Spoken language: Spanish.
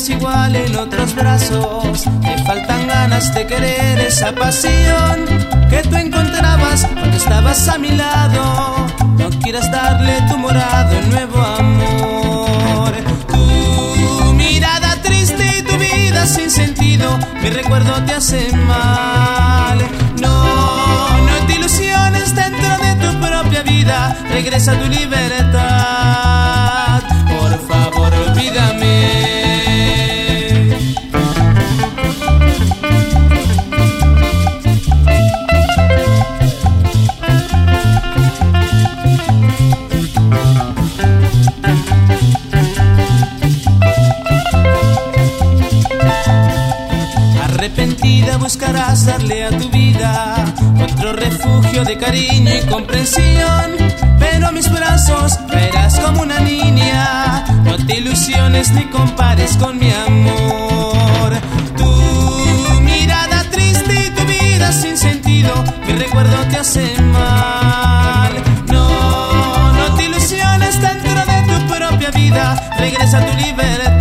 es igual en otros brazos. Te faltan ganas de querer esa pasión que tú encontrabas cuando estabas a mi lado. No quieras darle tu morado el nuevo amor. Tu mirada triste y tu vida sin sentido, mi recuerdo te hace mal. No te ilusiones dentro de tu propia vida. Regresa a tu libertad. Por favor, olvídame. Arrepentida buscarás darle a tu vida otro refugio de cariño y comprensión, pero a mis brazos caerás como una niña. No te ilusiones ni compares con mi amor. Tu mirada triste y tu vida sin sentido, mi recuerdo te hace mal. No te ilusiones dentro de tu propia vida. Regresa a tu libertad.